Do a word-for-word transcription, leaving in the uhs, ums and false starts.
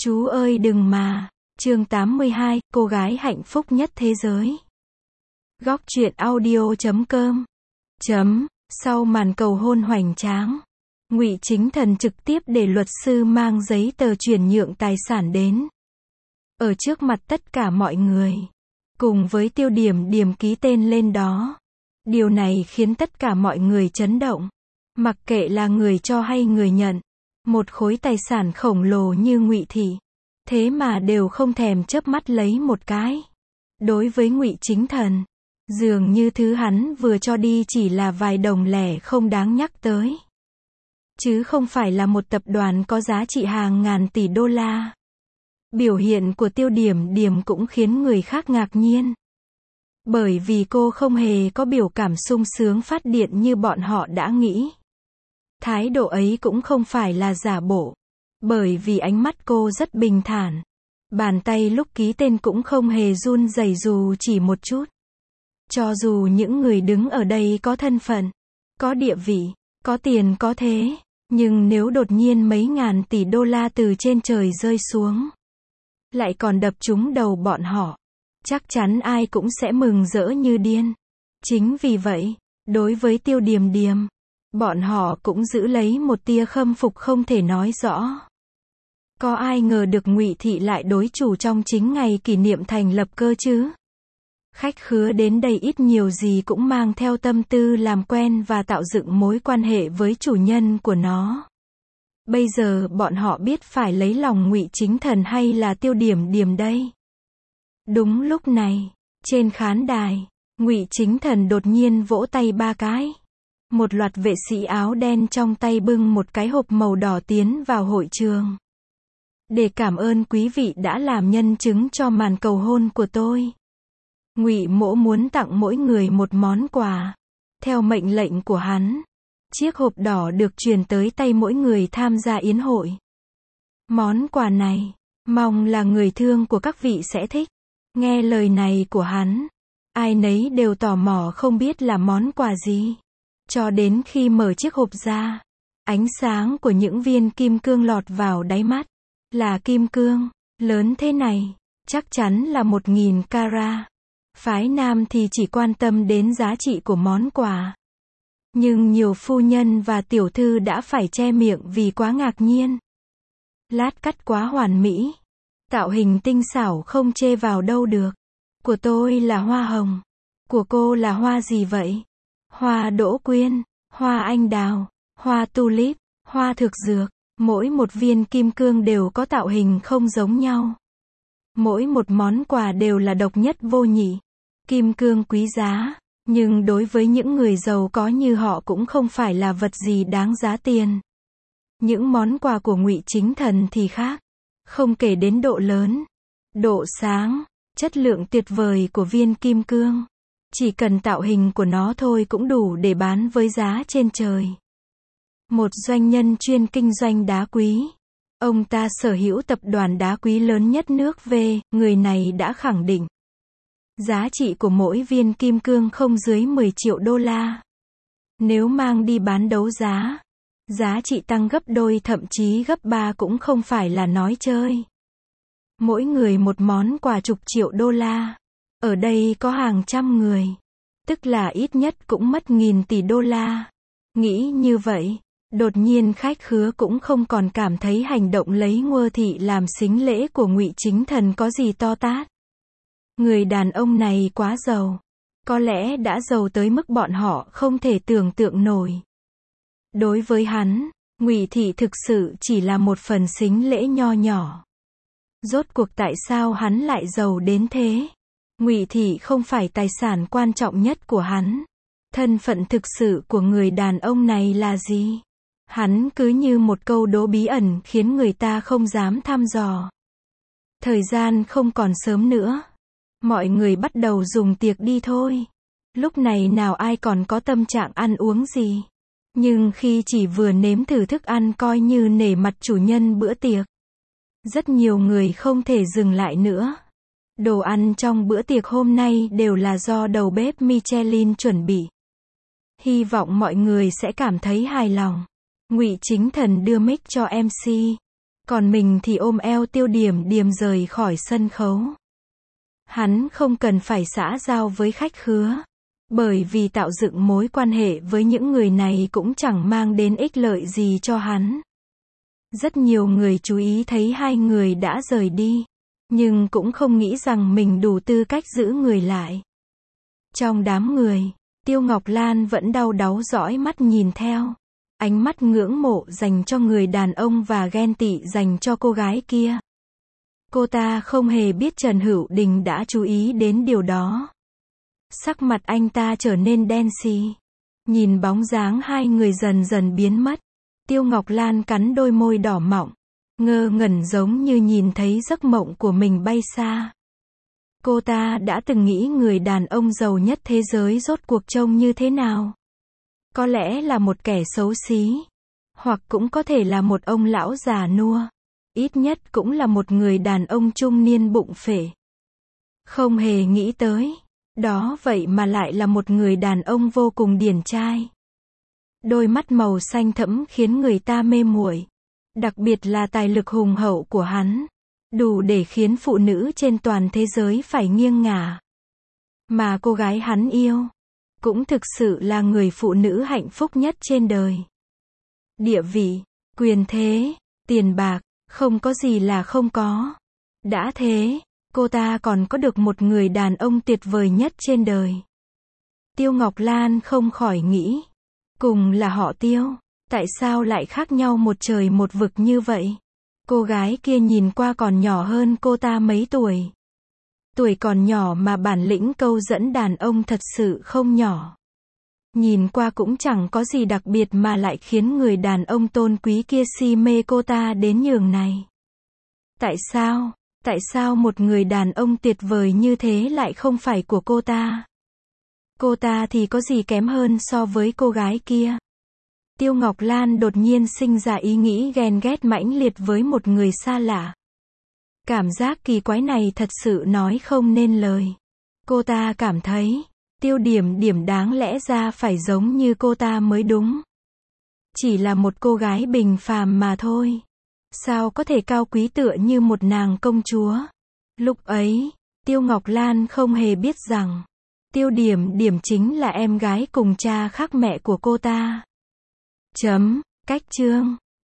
Chú ơi đừng mà. Chương tám mươi hai, cô gái hạnh phúc nhất thế giới. Góc truyện audio chấm com. Chấm, sau màn cầu hôn hoành tráng, Ngụy Chính Thần trực tiếp để luật sư mang giấy tờ chuyển nhượng tài sản đến. Ở trước mặt tất cả mọi người, cùng với Tiêu Điểm Điểm ký tên lên đó. Điều này khiến tất cả mọi người chấn động. Mặc kệ là người cho hay người nhận, một khối tài sản khổng lồ như Ngụy thị, thế mà đều không thèm chớp mắt lấy một cái. Đối với Ngụy Chính Thần, dường như thứ hắn vừa cho đi chỉ là vài đồng lẻ không đáng nhắc tới, chứ không phải là một tập đoàn có giá trị hàng ngàn tỷ đô la. Biểu hiện của Tiêu Điểm Điểm cũng khiến người khác ngạc nhiên. Bởi vì cô không hề có biểu cảm sung sướng phát điện như bọn họ đã nghĩ. Thái độ ấy cũng không phải là giả bộ. Bởi vì ánh mắt cô rất bình thản. Bàn tay lúc ký tên cũng không hề run rẩy dù chỉ một chút. Cho dù những người đứng ở đây có thân phận, có địa vị, có tiền có thế, nhưng nếu đột nhiên mấy ngàn tỷ đô la từ trên trời rơi xuống, lại còn đập trúng đầu bọn họ, chắc chắn ai cũng sẽ mừng rỡ như điên. Chính vì vậy, đối với Tiêu Điểm Điểm, bọn họ cũng giữ lấy một tia khâm phục không thể nói rõ. Có ai ngờ được Ngụy thị lại đối chủ trong chính ngày kỷ niệm thành lập cơ chứ? Khách khứa đến đây ít nhiều gì cũng mang theo tâm tư làm quen và tạo dựng mối quan hệ với chủ nhân của nó. Bây giờ bọn họ biết phải lấy lòng Ngụy Chính Thần hay là Tiêu Điểm Điểm đây? Đúng lúc này, trên khán đài, Ngụy Chính Thần đột nhiên vỗ tay ba cái. Một loạt vệ sĩ áo đen trong tay bưng một cái hộp màu đỏ tiến vào hội trường. Để cảm ơn quý vị đã làm nhân chứng cho màn cầu hôn của tôi, Ngụy Mỗ muốn tặng mỗi người một món quà. Theo mệnh lệnh của hắn, chiếc hộp đỏ được truyền tới tay mỗi người tham gia yến hội. Món quà này, mong là người thương của các vị sẽ thích. Nghe lời này của hắn, ai nấy đều tò mò không biết là món quà gì. Cho đến khi mở chiếc hộp ra, ánh sáng của những viên kim cương lọt vào đáy mắt. Là kim cương, lớn thế này, chắc chắn là một nghìn carat. Phái nam thì chỉ quan tâm đến giá trị của món quà. Nhưng nhiều phu nhân và tiểu thư đã phải che miệng vì quá ngạc nhiên. Lát cắt quá hoàn mỹ. Tạo hình tinh xảo không chê vào đâu được. Của tôi là hoa hồng. Của cô là hoa gì vậy? Hoa đỗ quyên, hoa anh đào, hoa tulip, hoa thực dược. Mỗi một viên kim cương đều có tạo hình không giống nhau. Mỗi một món quà đều là độc nhất vô nhị. Kim cương quý giá, nhưng đối với những người giàu có như họ cũng không phải là vật gì đáng giá tiền. Những món quà của Ngụy Chính Thần thì khác. Không kể đến độ lớn, độ sáng, chất lượng tuyệt vời của viên kim cương. Chỉ cần tạo hình của nó thôi cũng đủ để bán với giá trên trời. Một doanh nhân chuyên kinh doanh đá quý. Ông ta sở hữu tập đoàn đá quý lớn nhất nước V, người này đã khẳng định. Giá trị của mỗi viên kim cương không dưới mười triệu đô la. Nếu mang đi bán đấu giá, giá trị tăng gấp đôi thậm chí gấp ba cũng không phải là nói chơi. Mỗi người một món quà chục triệu đô la. Ở đây có hàng trăm người. Tức là ít nhất cũng mất nghìn tỷ đô la. Nghĩ như vậy, đột nhiên khách khứa cũng không còn cảm thấy hành động lấy Ngô thị làm sính lễ của Ngụy Chính Thần có gì to tát. Người đàn ông này quá giàu. Có lẽ đã giàu tới mức bọn họ không thể tưởng tượng nổi. Đối với hắn, Ngụy thị thực sự chỉ là một phần sính lễ nho nhỏ. Rốt cuộc tại sao hắn lại giàu đến thế? Ngụy thị không phải tài sản quan trọng nhất của hắn. Thân phận thực sự của người đàn ông này là gì? Hắn cứ như một câu đố bí ẩn khiến người ta không dám thăm dò. Thời gian không còn sớm nữa. Mọi người bắt đầu dùng tiệc đi thôi. Lúc này nào ai còn có tâm trạng ăn uống gì. Nhưng khi chỉ vừa nếm thử thức ăn coi như nể mặt chủ nhân bữa tiệc. Rất nhiều người không thể dừng lại nữa. Đồ ăn trong bữa tiệc hôm nay đều là do đầu bếp Michelin chuẩn bị. Hy vọng mọi người sẽ cảm thấy hài lòng. Ngụy Chính Thần đưa mic cho em xê. Còn mình thì ôm eo Tiêu Điểm Điểm rời khỏi sân khấu. Hắn không cần phải xã giao với khách khứa. Bởi vì tạo dựng mối quan hệ với những người này cũng chẳng mang đến ích lợi gì cho hắn. Rất nhiều người chú ý thấy hai người đã rời đi. Nhưng cũng không nghĩ rằng mình đủ tư cách giữ người lại. Trong đám người, Tiêu Ngọc Lan vẫn đau đáu dõi mắt nhìn theo. Ánh mắt ngưỡng mộ dành cho người đàn ông và ghen tị dành cho cô gái kia. Cô ta không hề biết Trần Hữu Đình đã chú ý đến điều đó. Sắc mặt anh ta trở nên đen xì. Nhìn bóng dáng hai người dần dần biến mất. Tiêu Ngọc Lan cắn đôi môi đỏ mọng. Ngơ ngẩn giống như nhìn thấy giấc mộng của mình bay xa. Cô ta đã từng nghĩ người đàn ông giàu nhất thế giới rốt cuộc trông như thế nào. Có lẽ là một kẻ xấu xí. Hoặc cũng có thể là một ông lão già nua. Ít nhất cũng là một người đàn ông trung niên bụng phệ. Không hề nghĩ tới. Đó vậy mà lại là một người đàn ông vô cùng điển trai. Đôi mắt màu xanh thẫm khiến người ta mê muội. Đặc biệt là tài lực hùng hậu của hắn. Đủ để khiến phụ nữ trên toàn thế giới phải nghiêng ngả. Mà cô gái hắn yêu cũng thực sự là người phụ nữ hạnh phúc nhất trên đời. Địa vị, quyền thế, tiền bạc, không có gì là không có. Đã thế, cô ta còn có được một người đàn ông tuyệt vời nhất trên đời. Tiêu Ngọc Lan không khỏi nghĩ. Cùng là họ Tiêu, tại sao lại khác nhau một trời một vực như vậy? Cô gái kia nhìn qua còn nhỏ hơn cô ta mấy tuổi. Tuổi còn nhỏ mà bản lĩnh câu dẫn đàn ông thật sự không nhỏ. Nhìn qua cũng chẳng có gì đặc biệt mà lại khiến người đàn ông tôn quý kia si mê cô ta đến nhường này. Tại sao? Tại sao một người đàn ông tuyệt vời như thế lại không phải của cô ta? Cô ta thì có gì kém hơn so với cô gái kia? Tiêu Ngọc Lan đột nhiên sinh ra ý nghĩ ghen ghét mãnh liệt với một người xa lạ. Cảm giác kỳ quái này thật sự nói không nên lời. Cô ta cảm thấy, Tiêu Điểm Điểm đáng lẽ ra phải giống như cô ta mới đúng. Chỉ là một cô gái bình phàm mà thôi. Sao có thể cao quý tựa như một nàng công chúa? Lúc ấy, Tiêu Ngọc Lan không hề biết rằng, Tiêu Điểm Điểm chính là em gái cùng cha khác mẹ của cô ta. Chấm, cách chương.